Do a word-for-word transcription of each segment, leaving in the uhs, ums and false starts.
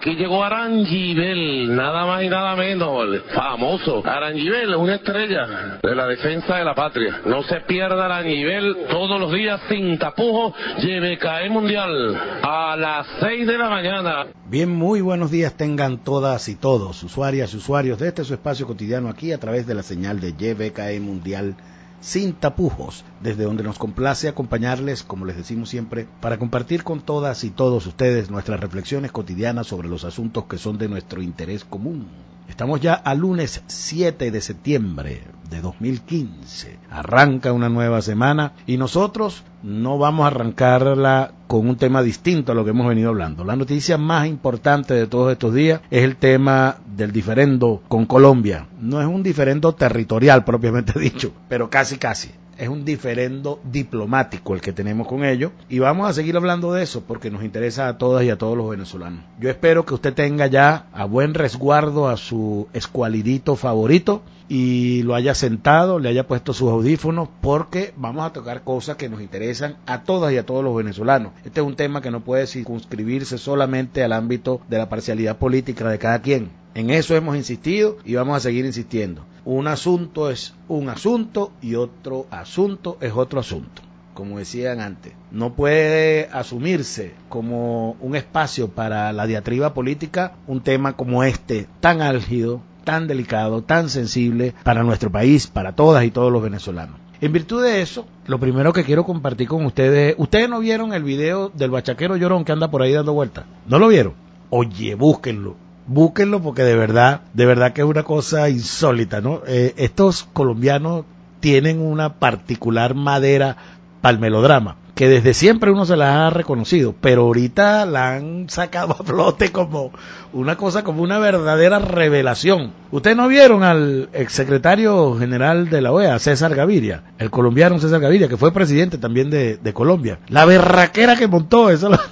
Aquí llegó Arangibel, nada más y nada menos, el famoso Arangibel, una estrella de la defensa de la patria. No se pierda Arangibel todos los días sin tapujos, Y B K E Mundial a las seis de la mañana. Bien, muy buenos días tengan todas y todos, usuarias y usuarios de este su espacio cotidiano aquí a través de la señal de Y B K E Mundial sin tapujos, desde donde nos complace acompañarles, como les decimos siempre, para compartir con todas y todos ustedes nuestras reflexiones cotidianas sobre los asuntos que son de nuestro interés común. Estamos ya a lunes siete de septiembre de dos mil quince. Arranca una nueva semana y nosotros no vamos a arrancarla con un tema distinto a lo que hemos venido hablando. La noticia más importante de todos estos días es el tema del diferendo con Colombia. No es un diferendo territorial propiamente dicho, pero casi casi. Es un diferendo diplomático el que tenemos con ellos y vamos a seguir hablando de eso porque nos interesa a todas y a todos los venezolanos. Yo espero que usted tenga ya a buen resguardo a su escualidito favorito y lo haya sentado, le haya puesto sus audífonos porque vamos a tocar cosas que nos interesan a todas y a todos los venezolanos. Este es un tema que no puede circunscribirse solamente al ámbito de la parcialidad política de cada quien. En eso hemos insistido y vamos a seguir insistiendo. Un asunto es un asunto y otro asunto es otro asunto. Como decían antes, no puede asumirse como un espacio para la diatriba política un tema como este, tan álgido, tan delicado, tan sensible para nuestro país, para todas y todos los venezolanos. En virtud de eso, lo primero que quiero compartir con ustedes, ¿ustedes no vieron el video del bachaquero llorón que anda por ahí dando vueltas? ¿No lo vieron? Oye, búsquenlo. Búsquenlo porque de verdad, de verdad que es una cosa insólita, ¿no? Eh, estos colombianos tienen una particular madera para el melodrama, que desde siempre uno se la ha reconocido, pero ahorita la han sacado a flote como una cosa, como una verdadera revelación. ¿Ustedes no vieron al exsecretario general de la O E A, César Gaviria, el colombiano César Gaviria, que fue presidente también de, de Colombia? La berraquera que montó, eso lo,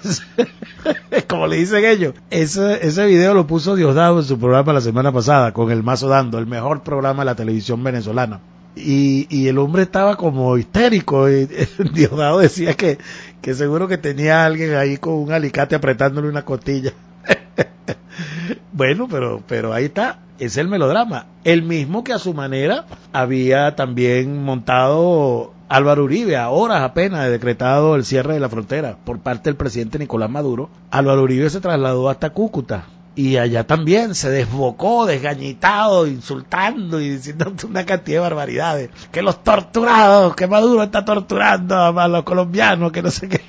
como le dicen ellos. Ese, ese video lo puso Diosdado en su programa la semana pasada, con El Mazo Dando, el mejor programa de la televisión venezolana. Y, y el hombre estaba como histérico y Diosdado decía que, que seguro que tenía a alguien ahí con un alicate apretándole una costilla. Bueno, pero, pero ahí está, es el melodrama. El mismo que a su manera había también montado Álvaro Uribe, a horas apenas de decretado el cierre de la frontera por parte del presidente Nicolás Maduro. Álvaro Uribe se trasladó hasta Cúcuta. Y allá también se desbocó, desgañitado, insultando y diciendo una cantidad de barbaridades. Que los torturados, que Maduro está torturando a los colombianos, que no sé qué.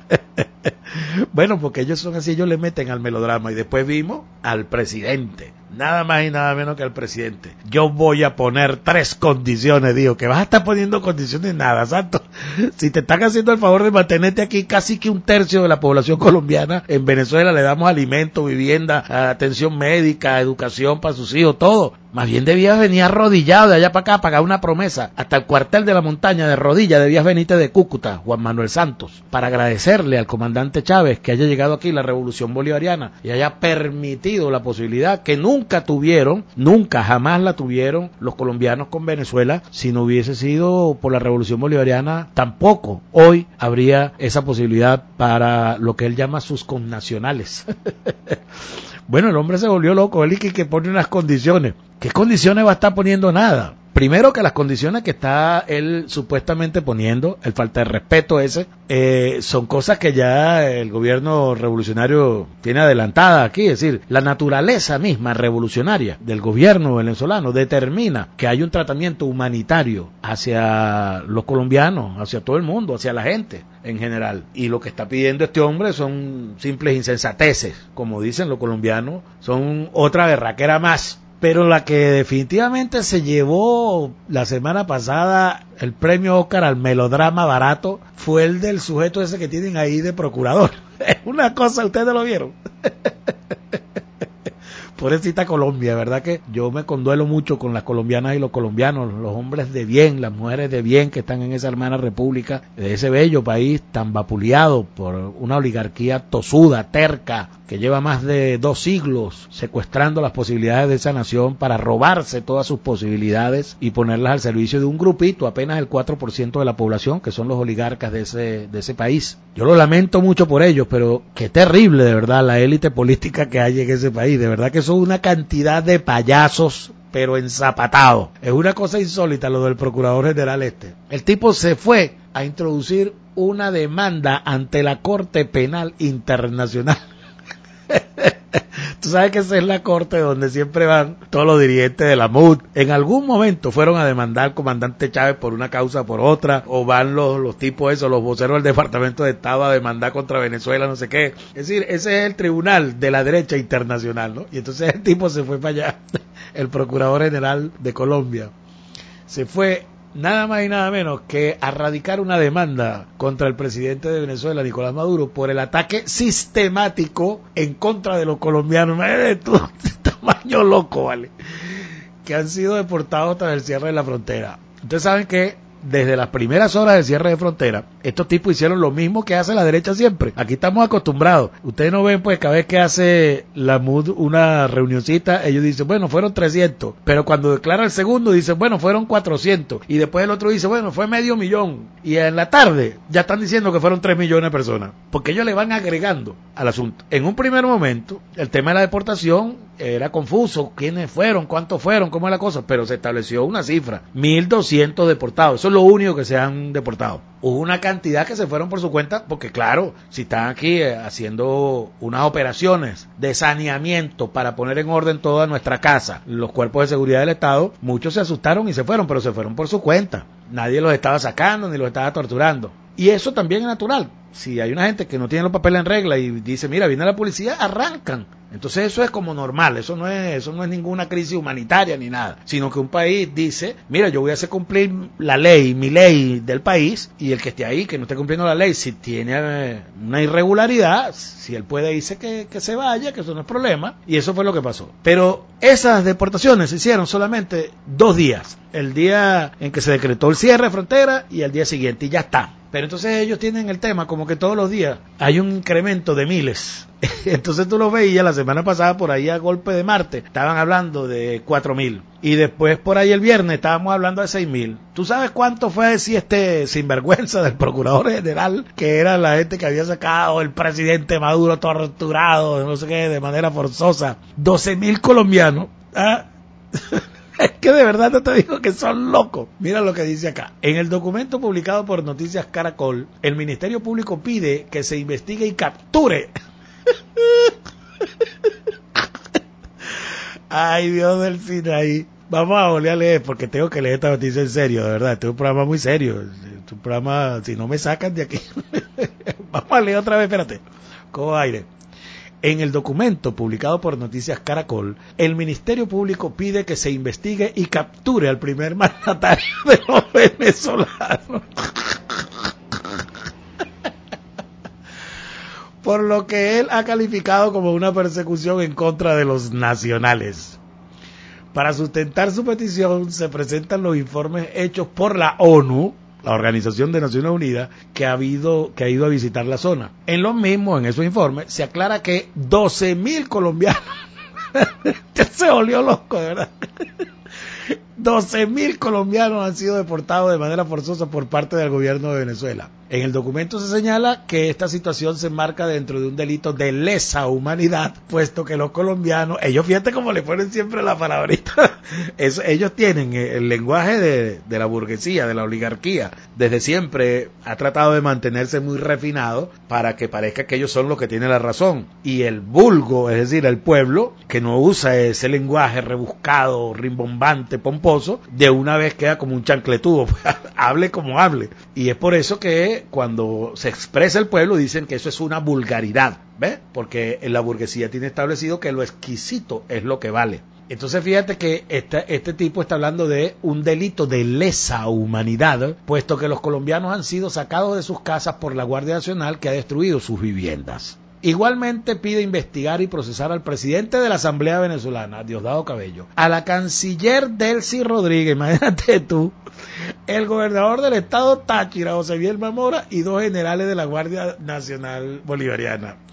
Bueno, porque ellos son así, ellos le meten al melodrama. Y después vimos al presidente, nada más y nada menos que al presidente. Yo voy a poner tres condiciones, digo, que vas a estar poniendo condiciones nada, santo. Si te están haciendo el favor de mantenerte aquí, casi que un tercio de la población colombiana en Venezuela le damos alimento, vivienda, atención médica, educación para sus hijos, todo. Más bien debías venir arrodillado de allá para acá a pagar una promesa. Hasta el cuartel de la montaña de rodillas debías venirte de Cúcuta, Juan Manuel Santos, para agradecerle al comandante Chávez que haya llegado aquí la revolución bolivariana y haya permitido la posibilidad que nunca tuvieron, nunca jamás la tuvieron los colombianos con Venezuela. Si no hubiese sido por la revolución bolivariana, tampoco hoy habría esa posibilidad para lo que él llama sus connacionales. Bueno, el hombre se volvió loco, él y que, que pone unas condiciones. ¿Qué condiciones va a estar poniendo? Nada. Primero que las condiciones que está él supuestamente poniendo, el falta de respeto ese, eh, son cosas que ya el gobierno revolucionario tiene adelantada aquí. Es decir, la naturaleza misma revolucionaria del gobierno venezolano determina que hay un tratamiento humanitario hacia los colombianos, hacia todo el mundo, hacia la gente en general. Y lo que está pidiendo este hombre son simples insensateces, como dicen los colombianos, son otra berraquera más. Pero la que definitivamente se llevó la semana pasada el premio Óscar al melodrama barato fue el del sujeto ese que tienen ahí de procurador. Es una cosa, ustedes no lo vieron. Pobrecita Colombia, verdad que yo me conduelo mucho con las colombianas y los colombianos, los hombres de bien, las mujeres de bien que están en esa hermana república, de ese bello país tan vapuleado por una oligarquía tosuda, terca, que lleva más de dos siglos secuestrando las posibilidades de esa nación para robarse todas sus posibilidades y ponerlas al servicio de un grupito, apenas el cuatro por ciento de la población, que son los oligarcas de ese, de ese país. Yo lo lamento mucho por ellos, pero qué terrible de verdad la élite política que hay en ese país. De verdad que son una cantidad de payasos, pero enzapatados. Es una cosa insólita lo del procurador general este. El tipo se fue a introducir una demanda ante la Corte Penal Internacional. Tú sabes que esa es la corte donde siempre van todos los dirigentes de la M U D. En algún momento fueron a demandar al comandante Chávez por una causa por otra, o van los, los tipos esos, los voceros del Departamento de Estado a demandar contra Venezuela, no sé qué. Es decir, ese es el tribunal de la derecha internacional, ¿no? Y entonces el tipo se fue para allá, el procurador general de Colombia. Se fue nada más y nada menos que a radicar una demanda contra el presidente de Venezuela, Nicolás Maduro, por el ataque sistemático en contra de los colombianos. Imagínate tú, tamaño loco, ¿vale? Que han sido deportados tras el cierre de la frontera. Ustedes saben que desde las primeras horas del cierre de frontera, estos tipos hicieron lo mismo que hace la derecha siempre. Aquí estamos acostumbrados. Ustedes no ven, pues, cada vez que hace la M U D una reunioncita, ellos dicen, bueno, fueron trescientos. Pero cuando declara el segundo, dicen, bueno, fueron cuatrocientos. Y después el otro dice, bueno, fue medio millón. Y en la tarde ya están diciendo que fueron tres millones de personas. Porque ellos le van agregando al asunto. En un primer momento, el tema de la deportación era confuso. ¿Quiénes fueron? ¿Cuántos fueron? ¿Cómo es la cosa? Pero se estableció una cifra. mil doscientos deportados. Eso es lo único que se han deportado. Hubo una cantidad que se fueron por su cuenta, porque claro, si están aquí eh, haciendo unas operaciones de saneamiento para poner en orden toda nuestra casa, los cuerpos de seguridad del Estado, muchos se asustaron y se fueron, pero se fueron por su cuenta. Nadie los estaba sacando ni los estaba torturando. Y eso también es natural. Si hay una gente que no tiene los papeles en regla y dice, mira, viene la policía, arrancan. Entonces eso es como normal, eso no es, eso no es ninguna crisis humanitaria ni nada, sino que un país dice, mira, yo voy a hacer cumplir la ley, mi ley del país, y el que esté ahí, que no esté cumpliendo la ley, si tiene una irregularidad, si él puede irse, que, que se vaya, que eso no es problema, y eso fue lo que pasó. Pero esas deportaciones se hicieron solamente dos días, el día en que se decretó el cierre de frontera y el día siguiente, y ya está. Pero entonces ellos tienen el tema como que todos los días hay un incremento de miles. Entonces tú lo veías la semana pasada por ahí a golpe de Marte, estaban hablando de cuatro mil. Y después por ahí el viernes estábamos hablando de seis mil. ¿Tú sabes cuánto fue si este sinvergüenza del procurador general, que era la gente que había sacado el presidente Maduro torturado, no sé qué, de manera forzosa? doce mil colombianos. ¿Ah? Es que de verdad no te digo que son locos. Mira lo que dice acá. En el documento publicado por Noticias Caracol, el Ministerio Público pide que se investigue y capture. Ay, Dios del Sinaí. Vamos a volver a leer porque tengo que leer esta noticia en serio, de verdad. Este es un programa muy serio. Este es un programa, si no me sacan de aquí. Vamos a leer otra vez, espérate. Cojo aire. En el documento publicado por Noticias Caracol, el Ministerio Público pide que se investigue y capture al primer mandatario de los venezolanos. Por lo que él ha calificado como una persecución en contra de los nacionales. Para sustentar su petición se presentan los informes hechos por la ONU, la Organización de Naciones Unidas, que ha habido, que ha ido a visitar la zona. En los mismos, en esos informes, se aclara que doce mil colombianos, ya se volvió loco, de verdad, doce mil colombianos han sido deportados de manera forzosa por parte del gobierno de Venezuela. En el documento se señala que esta situación se enmarca dentro de un delito de lesa humanidad, puesto que los colombianos, ellos fíjate cómo le ponen siempre la palabrita, eso, ellos tienen el lenguaje de, de la burguesía, de la oligarquía, desde siempre ha tratado de mantenerse muy refinado para que parezca que ellos son los que tienen la razón, y el vulgo, es decir, el pueblo, que no usa ese lenguaje rebuscado, rimbombante, pomposo, de una vez queda como un chancletudo, hable como hable, y es por eso que cuando se expresa el pueblo dicen que eso es una vulgaridad, ¿ves? Porque la burguesía tiene establecido que lo exquisito es lo que vale. Entonces fíjate que este, este tipo está hablando de un delito de lesa humanidad, puesto que los colombianos han sido sacados de sus casas por la Guardia Nacional, que ha destruido sus viviendas. Igualmente pide investigar y procesar al presidente de la Asamblea Venezolana, Diosdado Cabello, a la canciller Delcy Rodríguez, imagínate tú, el gobernador del estado Táchira, José Bielma Mora, y dos generales de la Guardia Nacional Bolivariana,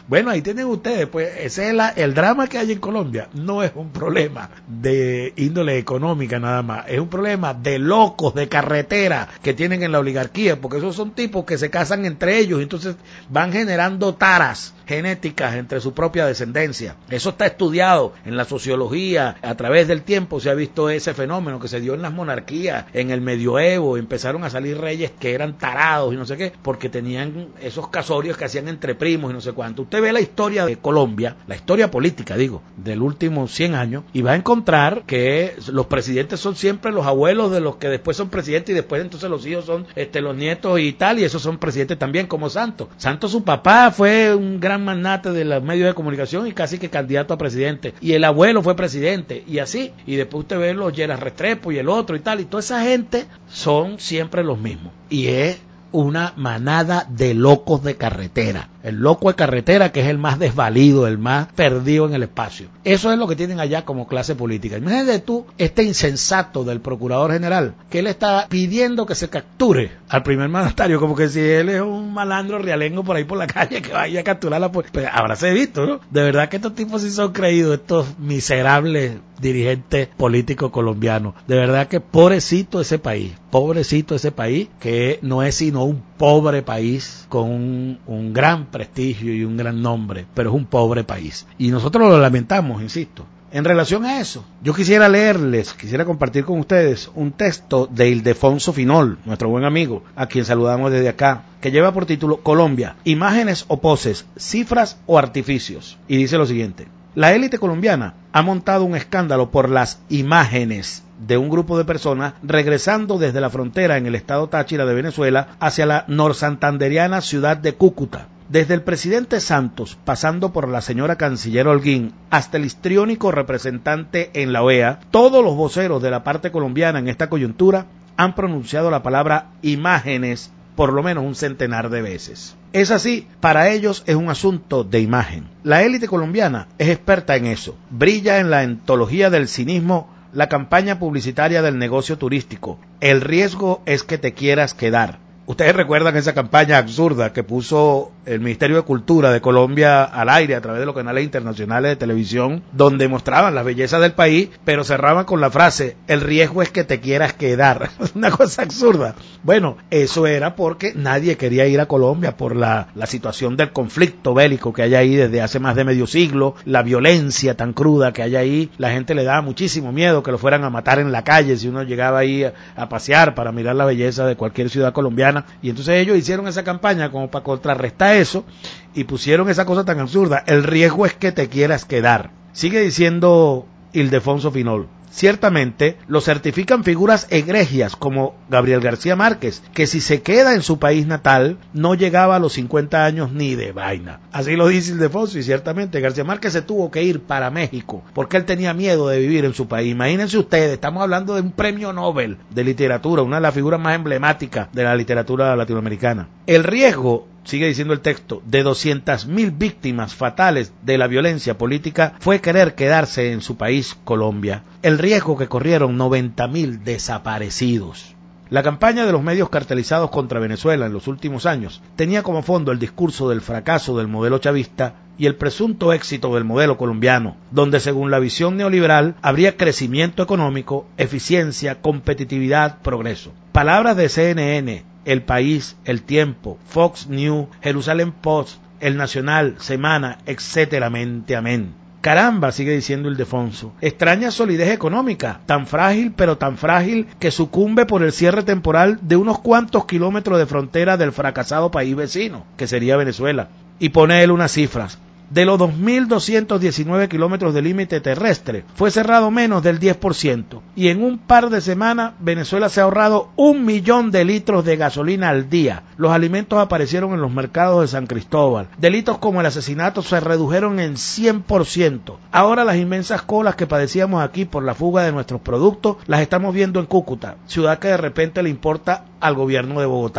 Bueno, ahí tienen ustedes, pues ese es la, el drama que hay en Colombia. No es un problema de índole económica nada más, es un problema de locos de carretera que tienen en la oligarquía, porque esos son tipos que se casan entre ellos y entonces van generando taras genéticas entre su propia descendencia. Eso está estudiado en la sociología, a través del tiempo se ha visto ese fenómeno que se dio en las monarquías, en el medioevo, empezaron a salir reyes que eran tarados y no sé qué, porque tenían esos casorios que hacían entre primos y no sé cuánto. Usted ve la historia de Colombia, la historia política, digo, del último cien años, y va a encontrar que los presidentes son siempre los abuelos de los que después son presidentes y después entonces los hijos son este, los nietos y tal, y esos son presidentes también, como Santos. Santos, su papá fue un gran magnate de los medios de comunicación y casi que candidato a presidente, y el abuelo fue presidente, y así, y después usted ve los Lleras Restrepo y el otro y tal, y toda esa gente son siempre los mismos, y es una manada de locos de carretera. El loco de carretera que es el más desvalido, el más perdido en el espacio. Eso es lo que tienen allá como clase política. Imagínate tú este insensato del procurador general, que él está pidiendo que se capture al primer mandatario, como que si él es un malandro realengo por ahí por la calle que vaya a capturarla. Pues, pues habráse visto, ¿no? De verdad que estos tipos sí son creídos, estos miserables dirigentes políticos colombianos. De verdad que pobrecito ese país, pobrecito ese país, que no es sino un pobre país con un, un gran prestigio y un gran nombre, pero es un pobre país. Y nosotros lo lamentamos, insisto. En relación a eso, yo quisiera leerles, quisiera compartir con ustedes un texto de Ildefonso Finol, nuestro buen amigo, a quien saludamos desde acá, que lleva por título Colombia, imágenes o poses, cifras o artificios. Y dice lo siguiente: la élite colombiana ha montado un escándalo por las imágenes de un grupo de personas regresando desde la frontera en el estado Táchira de Venezuela hacia la norsantanderiana ciudad de Cúcuta. Desde el presidente Santos, pasando por la señora canciller Holguín, hasta el histriónico representante en la O E A, todos los voceros de la parte colombiana en esta coyuntura han pronunciado la palabra imágenes por lo menos un centenar de veces. Es así, para ellos es un asunto de imagen. La élite colombiana es experta en eso. Brilla en la antología del cinismo la campaña publicitaria del negocio turístico. El riesgo es que te quieras quedar. Ustedes recuerdan esa campaña absurda que puso el Ministerio de Cultura de Colombia al aire a través de los canales internacionales de televisión, donde mostraban las bellezas del país, pero cerraban con la frase, el riesgo es que te quieras quedar. Una cosa absurda. Bueno, eso era porque nadie quería ir a Colombia por la, la situación del conflicto bélico que hay ahí desde hace más de medio siglo, la violencia tan cruda que hay ahí. La gente le daba muchísimo miedo que lo fueran a matar en la calle si uno llegaba ahí a, a pasear para mirar la belleza de cualquier ciudad colombiana. Y entonces ellos hicieron esa campaña como para contrarrestar eso y pusieron esa cosa tan absurda, el riesgo es que te quieras quedar. Sigue diciendo Ildefonso Finol: ciertamente lo certifican figuras egregias como Gabriel García Márquez, que si se queda en su país natal no llegaba a los cincuenta años ni de vaina. Así lo dice Ildefonso, y ciertamente García Márquez se tuvo que ir para México porque él tenía miedo de vivir en su país. Imagínense ustedes, estamos hablando de un premio Nobel de literatura, una de las figuras más emblemáticas de la literatura latinoamericana. El riesgo, sigue diciendo el texto, de doscientas mil víctimas fatales de la violencia política fue querer quedarse en su país, Colombia. El riesgo que corrieron noventa mil desaparecidos. La campaña de los medios cartelizados contra Venezuela en los últimos años tenía como fondo el discurso del fracaso del modelo chavista y el presunto éxito del modelo colombiano, donde según la visión neoliberal habría crecimiento económico, eficiencia, competitividad, progreso. Palabras de C N N, El País, El Tiempo, Fox News, Jerusalén Post, El Nacional, Semana, etcétera, mente amén. Caramba, sigue diciendo Ildefonso, extraña solidez económica, tan frágil pero tan frágil que sucumbe por el cierre temporal de unos cuantos kilómetros de frontera del fracasado país vecino, que sería Venezuela. Y pone él unas cifras. De los dos mil doscientos diecinueve kilómetros de límite terrestre, fue cerrado menos del diez por ciento. Y en un par de semanas, Venezuela se ha ahorrado un millón de litros de gasolina al día. Los alimentos aparecieron en los mercados de San Cristóbal. Delitos como el asesinato se redujeron en cien por ciento. Ahora las inmensas colas que padecíamos aquí por la fuga de nuestros productos, las estamos viendo en Cúcuta, ciudad que de repente le importa al gobierno de Bogotá.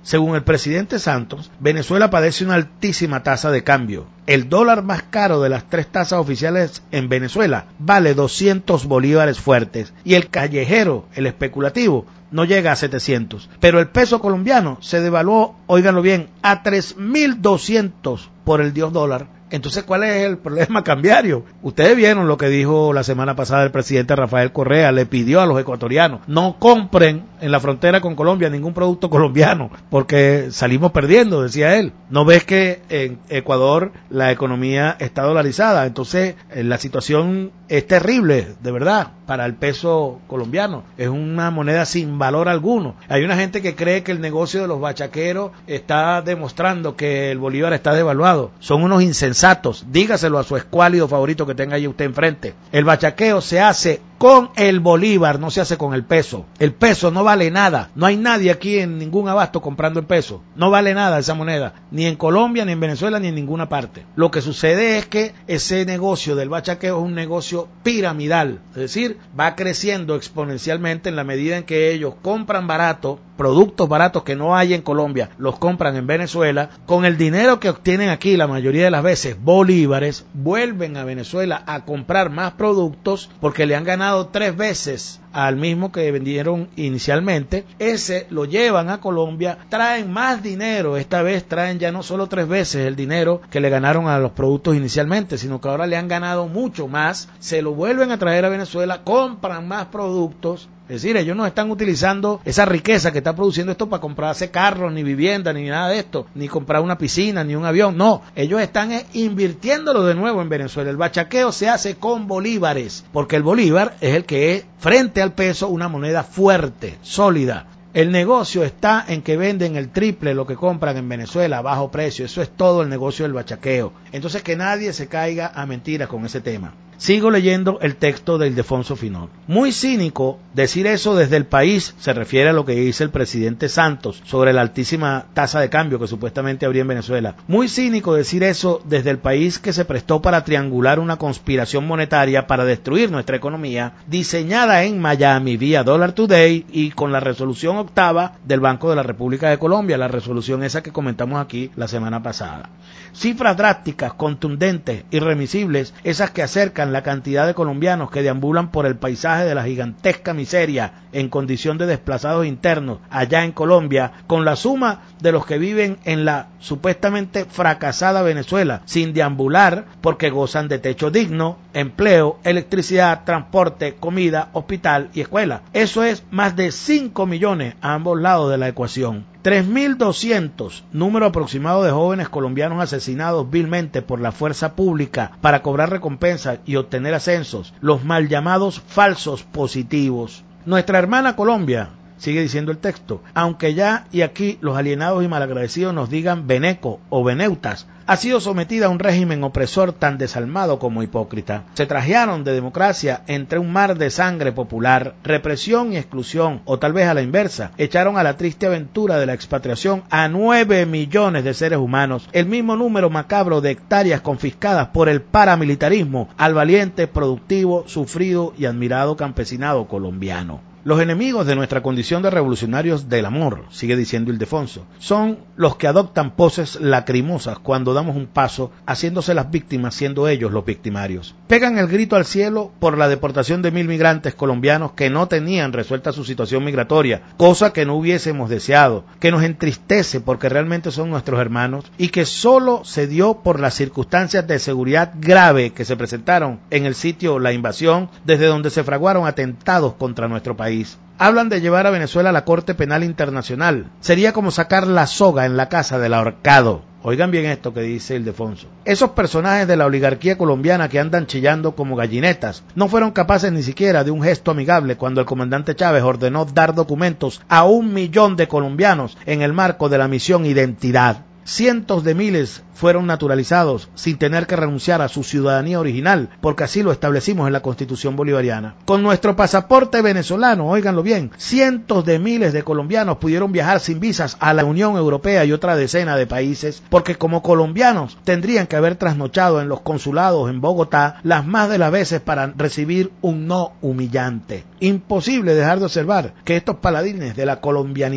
Según el presidente Santos, Venezuela padece una altísima tasa de cambio. El dólar más caro de las tres tasas oficiales en Venezuela vale doscientos bolívares fuertes y el callejero, el especulativo, no llega a setecientos. Pero el peso colombiano se devaluó, óiganlo bien, a tres mil doscientos por el dios dólar. Entonces, ¿cuál es el problema cambiario? Ustedes vieron lo que dijo la semana pasada el presidente Rafael Correa, le pidió a los ecuatorianos, no compren en la frontera con Colombia ningún producto colombiano, porque salimos perdiendo, decía él. ¿No ves que en Ecuador la economía está dolarizada? Entonces, la situación es terrible, de verdad, para el peso colombiano. Es una moneda sin valor alguno. Hay una gente que cree que el negocio de los bachaqueros está demostrando que el bolívar está devaluado. Son unos insensatos. Dígaselo a su escuálido favorito que tenga ahí usted enfrente. El bachaqueo se hace con el bolívar, no se hace con el peso. El peso no vale nada. No hay nadie aquí en ningún abasto comprando el peso. No vale nada esa moneda. Ni en Colombia, ni en Venezuela, ni en ninguna parte. Lo que sucede es que ese negocio del bachaqueo es un negocio piramidal. Es decir, va creciendo exponencialmente en la medida en que ellos compran barato, productos baratos que no hay en Colombia, los compran en Venezuela, con el dinero que obtienen aquí la mayoría de las veces, bolívares, vuelven a Venezuela a comprar más productos porque le han ganado tres veces al mismo que vendieron inicialmente. Ese lo llevan a Colombia, traen más dinero, esta vez traen ya no solo tres veces el dinero que le ganaron a los productos inicialmente, sino que ahora le han ganado mucho más, se lo vuelven a traer a Venezuela, compran más productos. Es decir, ellos no están utilizando esa riqueza que está produciendo esto para comprarse carros, ni vivienda, ni nada de esto, ni comprar una piscina, ni un avión. No, ellos están invirtiéndolo de nuevo en Venezuela. El bachaqueo se hace con bolívares, porque el bolívar es el que es, frente al peso, una moneda fuerte, sólida. El negocio está en que venden el triple lo que compran en Venezuela a bajo precio. Eso es todo el negocio del bachaqueo. Entonces, que nadie se caiga a mentiras con ese tema. Sigo leyendo el texto de Ildefonso Finón. Muy cínico decir eso desde el país, se refiere a lo que dice el presidente Santos sobre la altísima tasa de cambio que supuestamente habría en Venezuela. Muy cínico decir eso desde el país que se prestó para triangular una conspiración monetaria para destruir nuestra economía, diseñada en Miami vía Dollar Today y con la resolución octava del Banco de la República de Colombia, la resolución esa que comentamos aquí la semana pasada. Cifras drásticas, contundentes, irremisibles, esas que acercan la cantidad de colombianos que deambulan por el paisaje de la gigantesca miseria en condición de desplazados internos allá en Colombia, con la suma de los que viven en la supuestamente fracasada Venezuela, sin deambular porque gozan de techo digno, empleo, electricidad, transporte, comida, hospital y escuela. Eso es más de cinco millones a ambos lados de la ecuación. tres mil doscientos, número aproximado de jóvenes colombianos asesinados vilmente por la fuerza pública para cobrar recompensas y obtener ascensos, los mal llamados falsos positivos. Nuestra hermana Colombia, sigue diciendo el texto, aunque ya y aquí los alienados y malagradecidos nos digan beneco o beneutas, ha sido sometida a un régimen opresor tan desalmado como hipócrita. Se trajearon de democracia entre un mar de sangre popular, represión y exclusión, o tal vez a la inversa, echaron a la triste aventura de la expatriación a nueve millones de seres humanos, el mismo número macabro de hectáreas confiscadas por el paramilitarismo al valiente, productivo, sufrido y admirado campesinado colombiano. Los enemigos de nuestra condición de revolucionarios del amor, sigue diciendo Ildefonso, son los que adoptan poses lacrimosas cuando damos un paso, haciéndose las víctimas siendo ellos los victimarios. Pegan el grito al cielo por la deportación de mil migrantes colombianos que no tenían resuelta su situación migratoria, cosa que no hubiésemos deseado, que nos entristece porque realmente son nuestros hermanos y que solo se dio por las circunstancias de seguridad grave que se presentaron en el sitio La Invasión, desde donde se fraguaron atentados contra nuestro país. Hablan de llevar a Venezuela a la Corte Penal Internacional. Sería como sacar la soga en la casa del ahorcado. Oigan bien esto que dice Ildefonso. Esos personajes de la oligarquía colombiana que andan chillando como gallinetas no fueron capaces ni siquiera de un gesto amigable cuando el comandante Chávez ordenó dar documentos a un millón de colombianos en el marco de la misión Identidad. Cientos de miles fueron naturalizados sin tener que renunciar a su ciudadanía original, porque así lo establecimos en la Constitución bolivariana. Con nuestro pasaporte venezolano, óiganlo bien, cientos de miles de colombianos pudieron viajar sin visas a la Unión Europea y otra decena de países, porque como colombianos tendrían que haber trasnochado en los consulados en Bogotá las más de las veces para recibir un no humillante. Imposible dejar de observar que estos paladines de la colombianidad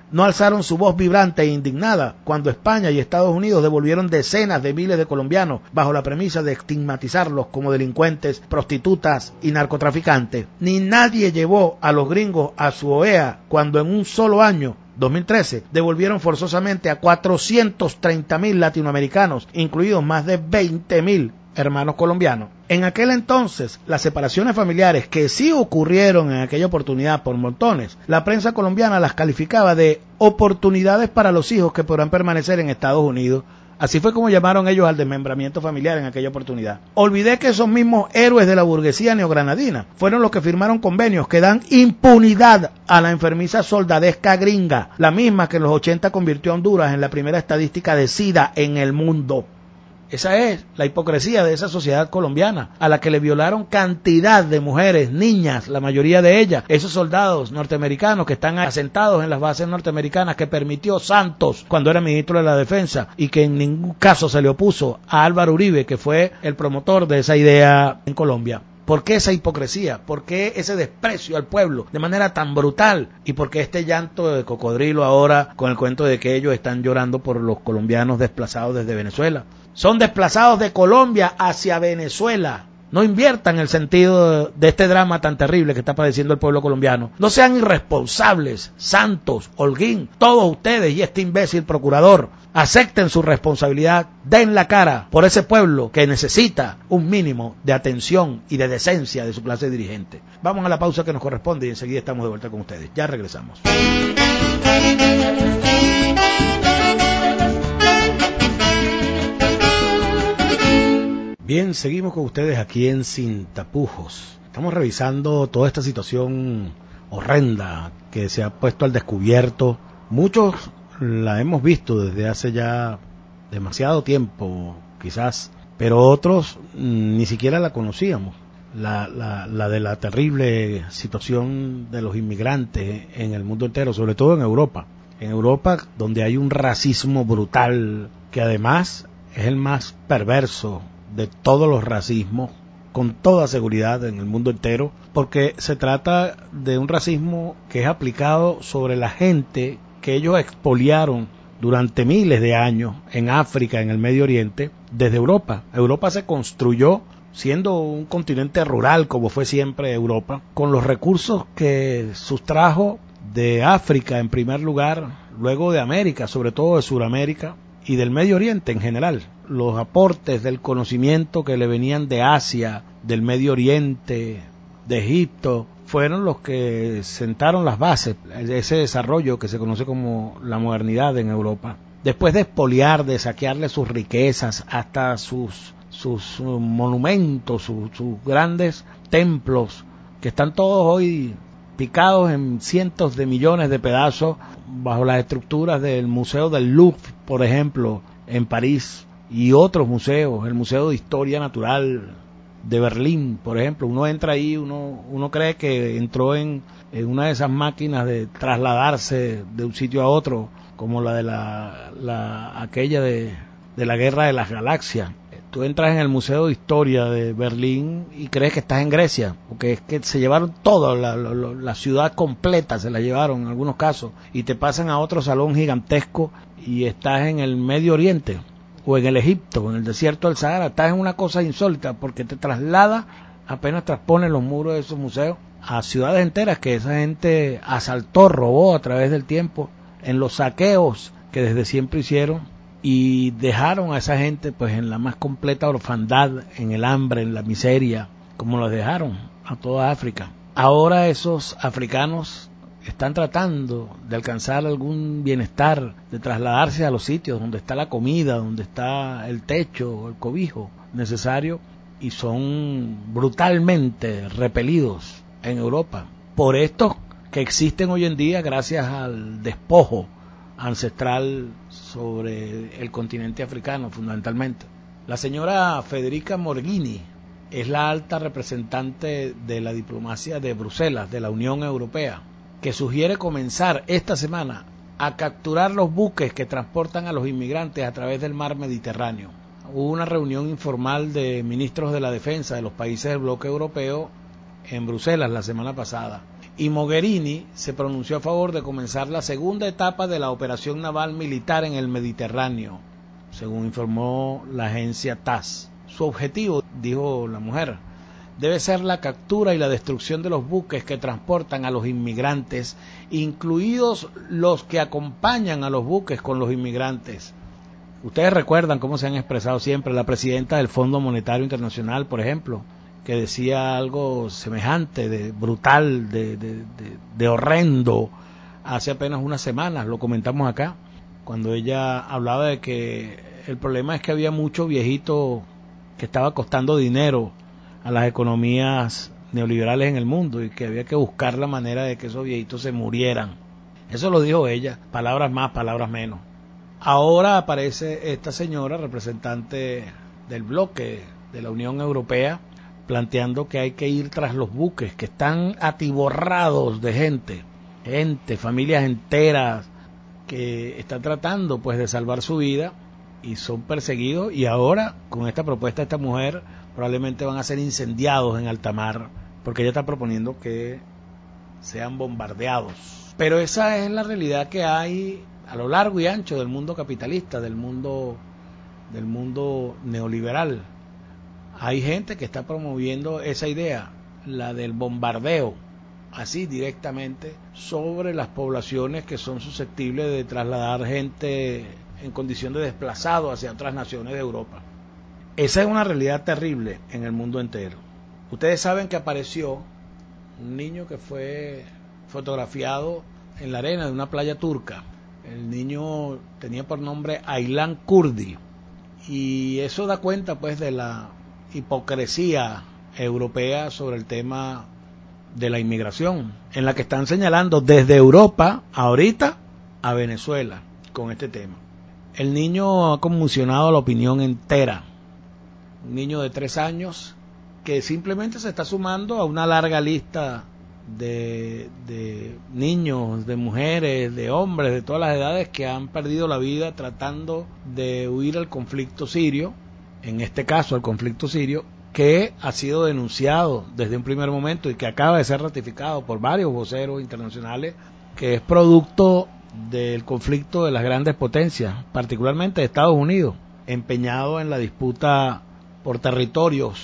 no alzaron su voz vibrante e indignada cuando España y Estados Unidos devolvieron decenas de miles de colombianos bajo la premisa de estigmatizarlos como delincuentes, prostitutas y narcotraficantes. Ni nadie llevó a los gringos a su O E A cuando en un solo año, dos mil trece, devolvieron forzosamente a cuatrocientos treinta mil latinoamericanos, incluidos más de veinte mil hermanos colombianos. En aquel entonces, las separaciones familiares que sí ocurrieron en aquella oportunidad por montones, la prensa colombiana las calificaba de oportunidades para los hijos que podrán permanecer en Estados Unidos. Así fue como llamaron ellos al desmembramiento familiar en aquella oportunidad. Olvidé que esos mismos héroes de la burguesía neogranadina fueron los que firmaron convenios que dan impunidad a la enfermiza soldadesca gringa, la misma que en los ochenta convirtió a Honduras en la primera estadística de SIDA en el mundo. Esa es la hipocresía de esa sociedad colombiana, a la que le violaron cantidad de mujeres, niñas, la mayoría de ellas, esos soldados norteamericanos que están asentados en las bases norteamericanas que permitió Santos cuando era ministro de la Defensa y que en ningún caso se le opuso a Álvaro Uribe, que fue el promotor de esa idea en Colombia. ¿Por qué esa hipocresía? ¿Por qué ese desprecio al pueblo de manera tan brutal? ¿Y por qué este llanto de cocodrilo ahora con el cuento de que ellos están llorando por los colombianos desplazados desde Venezuela? Son desplazados de Colombia hacia Venezuela. No inviertan el sentido de este drama tan terrible que está padeciendo el pueblo colombiano. No sean irresponsables, Santos, Holguín, todos ustedes y este imbécil procurador. Acepten su responsabilidad, den la cara por ese pueblo que necesita un mínimo de atención y de decencia de su clase dirigente. Vamos a la pausa que nos corresponde y enseguida estamos de vuelta con ustedes. Ya regresamos. Bien, seguimos con ustedes aquí en Sin Tapujos. Estamos revisando toda esta situación horrenda que se ha puesto al descubierto. Muchos la hemos visto desde hace ya demasiado tiempo, quizás, pero otros ni siquiera la conocíamos. La, la, la de la terrible situación de los inmigrantes en el mundo entero, sobre todo en Europa. En Europa, donde hay un racismo brutal, que además es el más perverso de todos los racismos, con toda seguridad en el mundo entero, porque se trata de un racismo que es aplicado sobre la gente que ellos expoliaron durante miles de años en África, en el Medio Oriente, desde Europa. Europa se construyó siendo un continente rural, como fue siempre Europa, con los recursos que sustrajo de África en primer lugar, luego de América, sobre todo de Sudamérica, y del Medio Oriente en general. Los aportes del conocimiento que le venían de Asia, del Medio Oriente, de Egipto, fueron los que sentaron las bases de ese desarrollo que se conoce como la modernidad en Europa. Después de expoliar, de saquearle sus riquezas, hasta sus, sus monumentos, sus, sus grandes templos, que están todos hoy picados en cientos de millones de pedazos bajo las estructuras del Museo del Louvre, por ejemplo, en París, y otros museos, el Museo de Historia Natural de Berlín, por ejemplo. Uno entra ahí, uno, uno cree que entró en, en una de esas máquinas de trasladarse de un sitio a otro, como la de la, la aquella de, de la Guerra de las Galaxias. Tú entras en el Museo de Historia de Berlín y crees que estás en Grecia, porque es que se llevaron toda la, la, la ciudad completa, se la llevaron en algunos casos, y te pasan a otro salón gigantesco y estás en el Medio Oriente, o en el Egipto, o en el desierto del Sahara. Estás en una cosa insólita, porque te traslada, apenas transpones los muros de esos museos, a ciudades enteras que esa gente asaltó, robó a través del tiempo, en los saqueos que desde siempre hicieron, y dejaron a esa gente pues en la más completa orfandad, en el hambre, en la miseria, como los dejaron a toda África. Ahora esos africanos están tratando de alcanzar algún bienestar, de trasladarse a los sitios donde está la comida, donde está el techo, el cobijo necesario, y son brutalmente repelidos en Europa por estos que existen hoy en día gracias al despojo ancestral sobre el continente africano, fundamentalmente. La señora Federica Mogherini es la alta representante de la diplomacia de Bruselas, de la Unión Europea, que sugiere comenzar esta semana a capturar los buques que transportan a los inmigrantes a través del mar Mediterráneo. Hubo una reunión informal de ministros de la defensa de los países del bloque europeo en Bruselas la semana pasada, y Mogherini se pronunció a favor de comenzar la segunda etapa de la operación naval militar en el Mediterráneo, según informó la agencia T A S S. Su objetivo, dijo la mujer, debe ser la captura y la destrucción de los buques que transportan a los inmigrantes, incluidos los que acompañan a los buques con los inmigrantes. Ustedes recuerdan cómo se han expresado siempre la presidenta del Fondo Monetario Internacional, por ejemplo, que decía algo semejante, de brutal, de, de, de, de horrendo, hace apenas unas semanas, lo comentamos acá, cuando ella hablaba de que el problema es que había mucho viejito que estaba costando dinero a las economías neoliberales en el mundo y que había que buscar la manera de que esos viejitos se murieran. Eso lo dijo ella, palabras más, palabras menos. Ahora aparece esta señora, representante del bloque de la Unión Europea, planteando que hay que ir tras los buques que están atiborrados de gente, gente, familias enteras que están tratando pues de salvar su vida y son perseguidos, y ahora con esta propuesta de esta mujer probablemente van a ser incendiados en alta mar, porque ella está proponiendo que sean bombardeados. Pero esa es la realidad que hay a lo largo y ancho del mundo capitalista, del mundo del mundo neoliberal. Hay gente que está promoviendo esa idea, la del bombardeo, así directamente, sobre las poblaciones que son susceptibles de trasladar gente en condición de desplazado hacia otras naciones de Europa. Esa es una realidad terrible en el mundo entero. Ustedes saben que apareció un niño que fue fotografiado en la arena de una playa turca. El niño tenía por nombre Aylan Kurdi, y eso da cuenta pues de la hipocresía europea sobre el tema de la inmigración, en la que están señalando desde Europa ahorita a Venezuela con este tema. El niño ha conmocionado a la opinión entera. Un niño de tres años que simplemente se está sumando a una larga lista de, de niños, de mujeres, de hombres de todas las edades que han perdido la vida tratando de huir al conflicto sirio, en este caso al conflicto sirio, que ha sido denunciado desde un primer momento y que acaba de ser ratificado por varios voceros internacionales, que es producto del conflicto de las grandes potencias, particularmente de Estados Unidos, empeñado en la disputa por territorios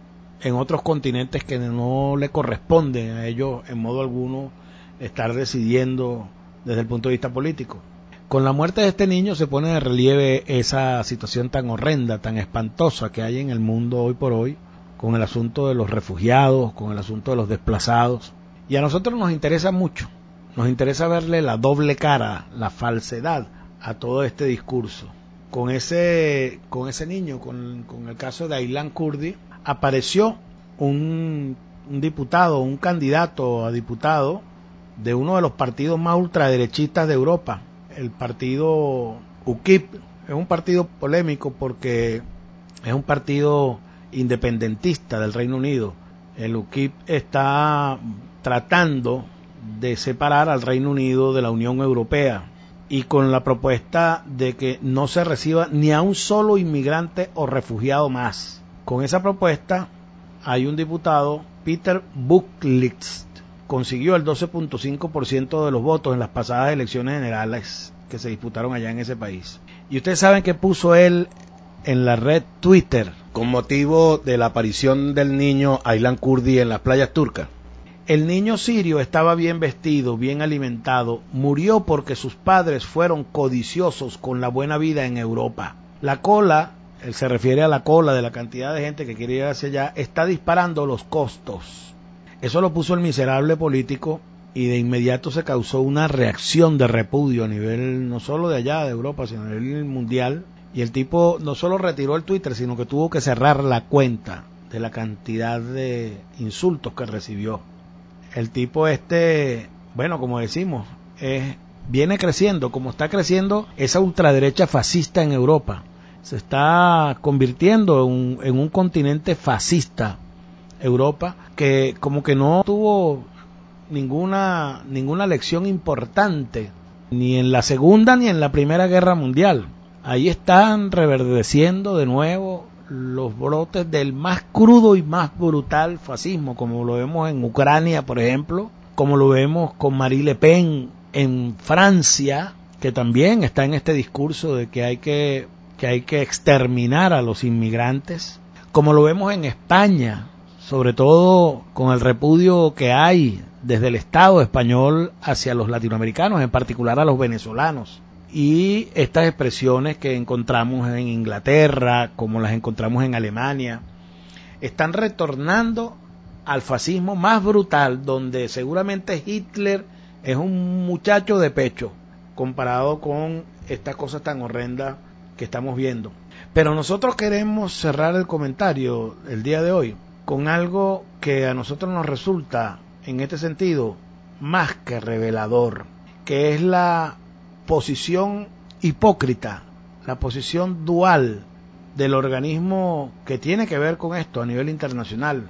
en otros continentes que no le corresponden a ellos en modo alguno estar decidiendo desde el punto de vista político. Con la muerte de este niño se pone de relieve esa situación tan horrenda, tan espantosa que hay en el mundo hoy por hoy, con el asunto de los refugiados, con el asunto de los desplazados. Y a nosotros nos interesa mucho, nos interesa verle la doble cara, la falsedad a todo este discurso. Con ese, con ese niño, con, con el caso de Aylan Kurdi, apareció un, un diputado, un candidato a diputado de uno de los partidos más ultraderechistas de Europa, el partido U K I P. Es un partido polémico porque es un partido independentista del Reino Unido. El U K I P está tratando de separar al Reino Unido de la Unión Europea y con la propuesta de que no se reciba ni a un solo inmigrante o refugiado más. Con esa propuesta hay un diputado, Peter Buttigieg, consiguió el doce punto cinco por ciento de los votos en las pasadas elecciones generales que se disputaron allá en ese país. Y ustedes saben que puso él en la red Twitter con motivo de la aparición del niño Aylan Kurdi en las playas turcas. El niño sirio estaba bien vestido, bien alimentado, murió porque sus padres fueron codiciosos con la buena vida en Europa. La cola, él se refiere a la cola de la cantidad de gente que quiere ir hacia allá, está disparando los costos. Eso lo puso el miserable político y de inmediato se causó una reacción de repudio a nivel no solo de allá, de Europa, sino a nivel mundial. Y el tipo no solo retiró el Twitter, sino que tuvo que cerrar la cuenta de la cantidad de insultos que recibió. El tipo este, bueno, como decimos, es, viene creciendo, como está creciendo esa ultraderecha fascista en Europa. Se está convirtiendo en, en un continente fascista, Europa, que como que no tuvo ninguna, ninguna lección importante, ni en la Segunda ni en la Primera Guerra Mundial. Ahí están reverdeciendo de nuevo los brotes del más crudo y más brutal fascismo, como lo vemos en Ucrania, por ejemplo, como lo vemos con Marine Le Pen en Francia, que también está en este discurso de que hay que, que hay que exterminar a los inmigrantes, como lo vemos en España, sobre todo con el repudio que hay desde el Estado español hacia los latinoamericanos, en particular a los venezolanos, y estas expresiones que encontramos en Inglaterra, como las encontramos en Alemania, están retornando al fascismo más brutal, donde seguramente Hitler es un muchacho de pecho comparado con estas cosas tan horrendas que estamos viendo. Pero nosotros queremos cerrar el comentario el día de hoy con algo que a nosotros nos resulta, en este sentido, más que revelador, que es la posición hipócrita, la posición dual del organismo que tiene que ver con esto a nivel internacional.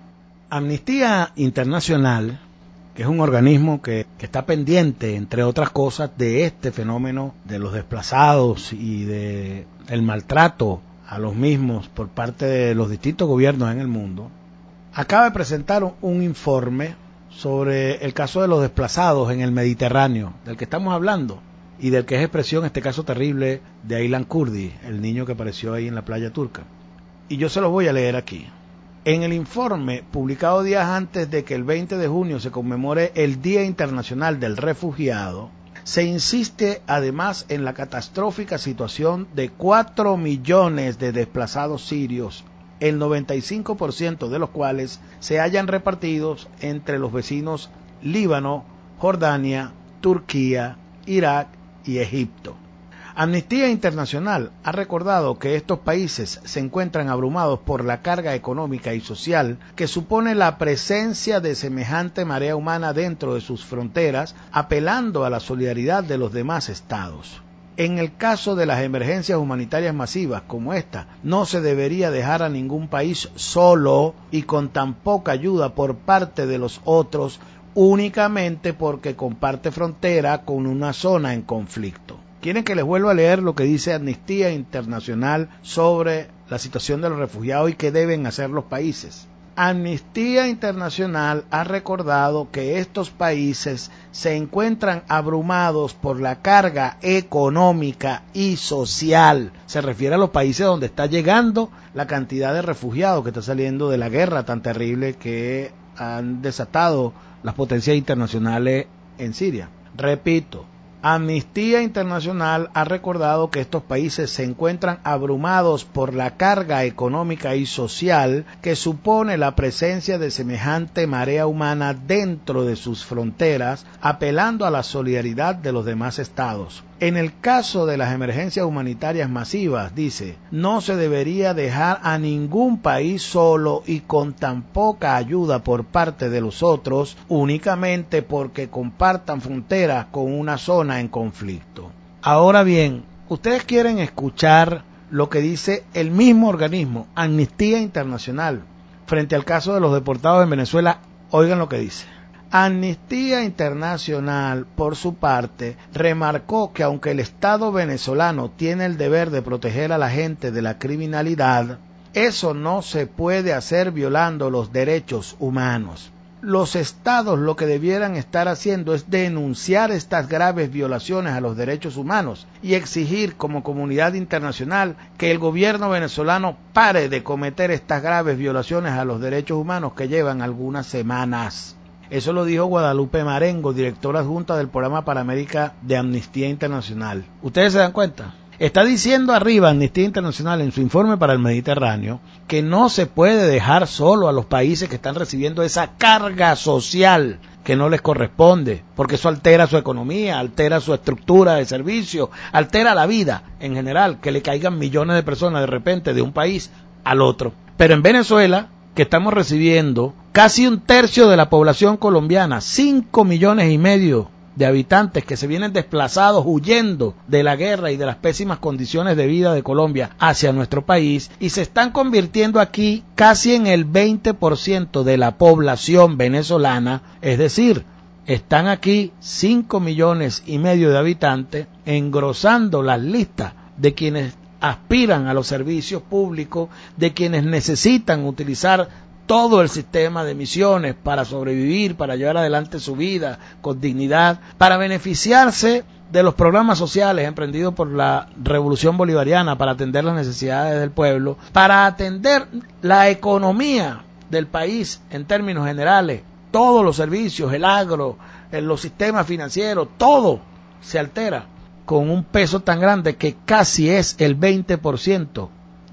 Amnistía Internacional, que es un organismo que, que está pendiente, entre otras cosas, de este fenómeno de los desplazados y de el maltrato a los mismos por parte de los distintos gobiernos en el mundo, acaba de presentar un informe sobre el caso de los desplazados en el Mediterráneo, del que estamos hablando, y del que es expresión este caso terrible de Aylan Kurdi, el niño que apareció ahí en la playa turca. Y yo se los voy a leer aquí. En el informe, publicado días antes de que el veinte de junio se conmemore el Día Internacional del Refugiado, se insiste además en la catastrófica situación de cuatro millones de desplazados sirios, el noventa y cinco por ciento de los cuales se hallan repartidos entre los vecinos Líbano, Jordania, Turquía, Irak y Egipto. Amnistía Internacional ha recordado que estos países se encuentran abrumados por la carga económica y social que supone la presencia de semejante marea humana dentro de sus fronteras, apelando a la solidaridad de los demás estados. En el caso de las emergencias humanitarias masivas como esta, no se debería dejar a ningún país solo y con tan poca ayuda por parte de los otros, únicamente porque comparte frontera con una zona en conflicto. ¿Quieren que les vuelva a leer lo que dice Amnistía Internacional sobre la situación de los refugiados y qué deben hacer los países? Amnistía Internacional ha recordado que estos países se encuentran abrumados por la carga económica y social. Se refiere a los países donde está llegando la cantidad de refugiados que está saliendo de la guerra tan terrible que han desatado las potencias internacionales en Siria. Repito, Amnistía Internacional ha recordado que estos países se encuentran abrumados por la carga económica y social que supone la presencia de semejante marea humana dentro de sus fronteras, apelando a la solidaridad de los demás estados. En el caso de las emergencias humanitarias masivas, dice, no se debería dejar a ningún país solo y con tan poca ayuda por parte de los otros, únicamente porque compartan fronteras con una zona en conflicto. Ahora bien, ustedes quieren escuchar lo que dice el mismo organismo, Amnistía Internacional, frente al caso de los deportados en Venezuela. Oigan lo que dice. Amnistía Internacional, por su parte, remarcó que aunque el Estado venezolano tiene el deber de proteger a la gente de la criminalidad, eso no se puede hacer violando los derechos humanos. Los estados lo que debieran estar haciendo es denunciar estas graves violaciones a los derechos humanos y exigir como comunidad internacional que el gobierno venezolano pare de cometer estas graves violaciones a los derechos humanos que llevan algunas semanas. Eso lo dijo Guadalupe Marengo, directora adjunta del Programa para América de Amnistía Internacional. ¿Ustedes se dan cuenta? Está diciendo arriba Amnistía Internacional en su informe para el Mediterráneo que no se puede dejar solo a los países que están recibiendo esa carga social que no les corresponde, porque eso altera su economía, altera su estructura de servicio, altera la vida en general, que le caigan millones de personas de repente de un país al otro. Pero en Venezuela, que estamos recibiendo casi un tercio de la población colombiana, cinco millones y medio de habitantes que se vienen desplazados huyendo de la guerra y de las pésimas condiciones de vida de Colombia hacia nuestro país y se están convirtiendo aquí casi en el veinte por ciento de la población venezolana, es decir, están aquí cinco millones y medio de habitantes engrosando las listas de quienes aspiran a los servicios públicos, de quienes necesitan utilizar todo el sistema de misiones para sobrevivir, para llevar adelante su vida con dignidad, para beneficiarse de los programas sociales emprendidos por la Revolución Bolivariana para atender las necesidades del pueblo, para atender la economía del país en términos generales, todos los servicios, el agro, los sistemas financieros, todo se altera con un peso tan grande que casi es el veinte por ciento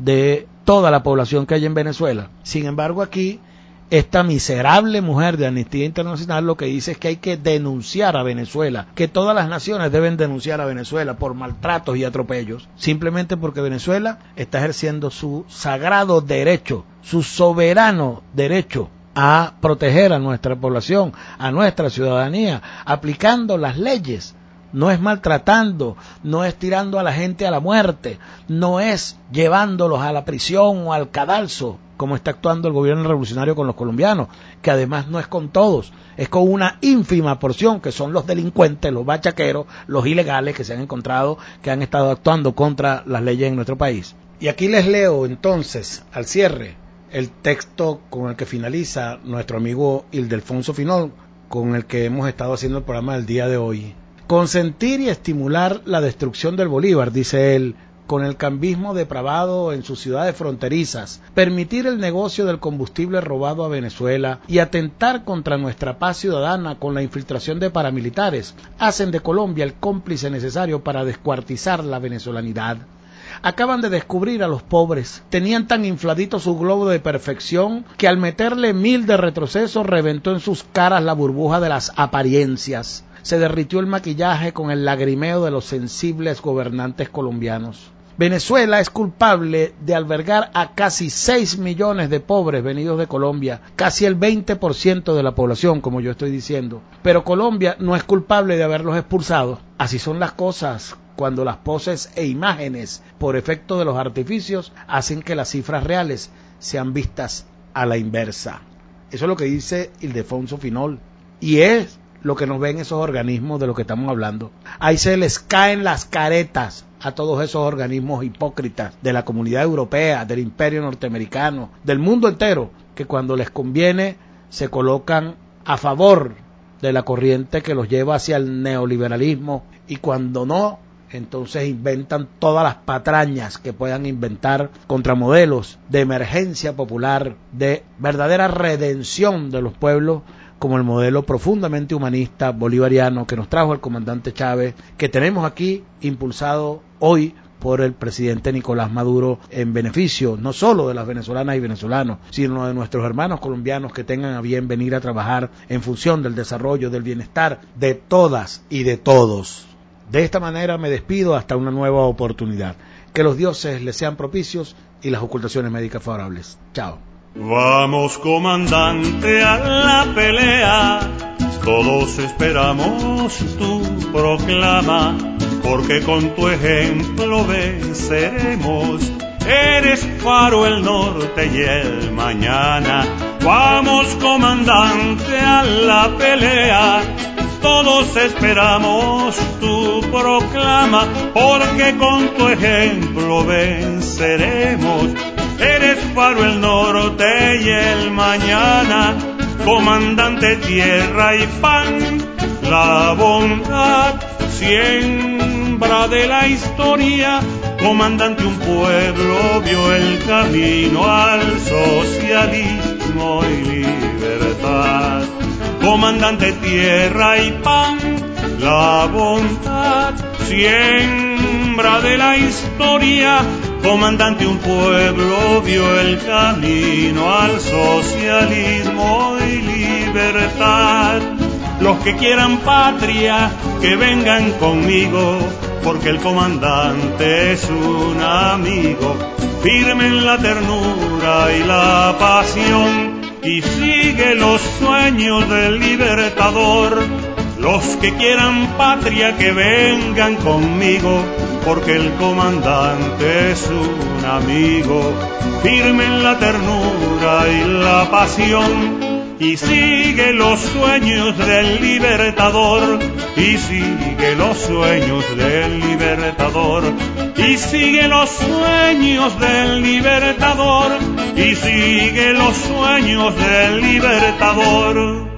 de toda la población que hay en Venezuela. Sin embargo, aquí esta miserable mujer de Amnistía Internacional lo que dice es que hay que denunciar a Venezuela, que todas las naciones deben denunciar a Venezuela por maltratos y atropellos, simplemente porque Venezuela está ejerciendo su sagrado derecho, su soberano derecho a proteger a nuestra población, a nuestra ciudadanía, aplicando las leyes. No es maltratando, no es tirando a la gente a la muerte, no es llevándolos a la prisión o al cadalso, como está actuando el gobierno revolucionario con los colombianos, que además no es con todos, es con una ínfima porción, que son los delincuentes, los bachaqueros, los ilegales que se han encontrado, que han estado actuando contra las leyes en nuestro país. Y aquí les leo entonces, al cierre, el texto con el que finaliza nuestro amigo Ildefonso Finol, con el que hemos estado haciendo el programa del día de hoy. Consentir y estimular la destrucción del Bolívar, dice él, con el cambismo depravado en sus ciudades fronterizas, permitir el negocio del combustible robado a Venezuela y atentar contra nuestra paz ciudadana con la infiltración de paramilitares, hacen de Colombia el cómplice necesario para descuartizar la venezolanidad. Acaban de descubrir a los pobres, tenían tan infladito su globo de perfección que al meterle mil de retroceso reventó en sus caras la burbuja de las apariencias. Se derritió el maquillaje con el lagrimeo de los sensibles gobernantes colombianos. Venezuela es culpable de albergar a casi seis millones de pobres venidos de Colombia, casi el veinte por ciento de la población, como yo estoy diciendo. Pero Colombia no es culpable de haberlos expulsado. Así son las cosas cuando las poses e imágenes, por efecto de los artificios, hacen que las cifras reales sean vistas a la inversa. Eso es lo que dice Ildefonso Finol. Y es lo que nos ven esos organismos de los que estamos hablando. Ahí se les caen las caretas a todos esos organismos hipócritas de la Comunidad Europea, del Imperio Norteamericano, del mundo entero, que cuando les conviene se colocan a favor de la corriente que los lleva hacia el neoliberalismo, y cuando no, entonces inventan todas las patrañas que puedan inventar contra modelos de emergencia popular, de verdadera redención de los pueblos, como el modelo profundamente humanista bolivariano que nos trajo el comandante Chávez, que tenemos aquí impulsado hoy por el presidente Nicolás Maduro, en beneficio no solo de las venezolanas y venezolanos, sino de nuestros hermanos colombianos que tengan a bien venir a trabajar en función del desarrollo, del bienestar de todas y de todos. De esta manera me despido hasta una nueva oportunidad. Que los dioses les sean propicios y las ocultaciones médicas favorables. Chao. Vamos, comandante, a la pelea, todos esperamos tu proclama, porque con tu ejemplo venceremos. Eres faro el norte y el mañana. Vamos, comandante, a la pelea, todos esperamos tu proclama, porque con tu ejemplo venceremos. Eres faro el norte y el mañana, comandante tierra y pan, la bondad, siembra de la historia, comandante un pueblo vio el camino al socialismo y libertad. Comandante tierra y pan, la bondad, siembra de la historia, comandante un pueblo vio el camino al socialismo y libertad. Los que quieran patria, que vengan conmigo, porque el comandante es un amigo. Firme en la ternura y la pasión, y sigue los sueños del libertador. Los que quieran patria, que vengan conmigo, porque el comandante es un amigo. Firme en la ternura y la pasión, y sigue los sueños del libertador. y sigue los sueños del libertador, y sigue los sueños del libertador, y sigue los sueños del libertador.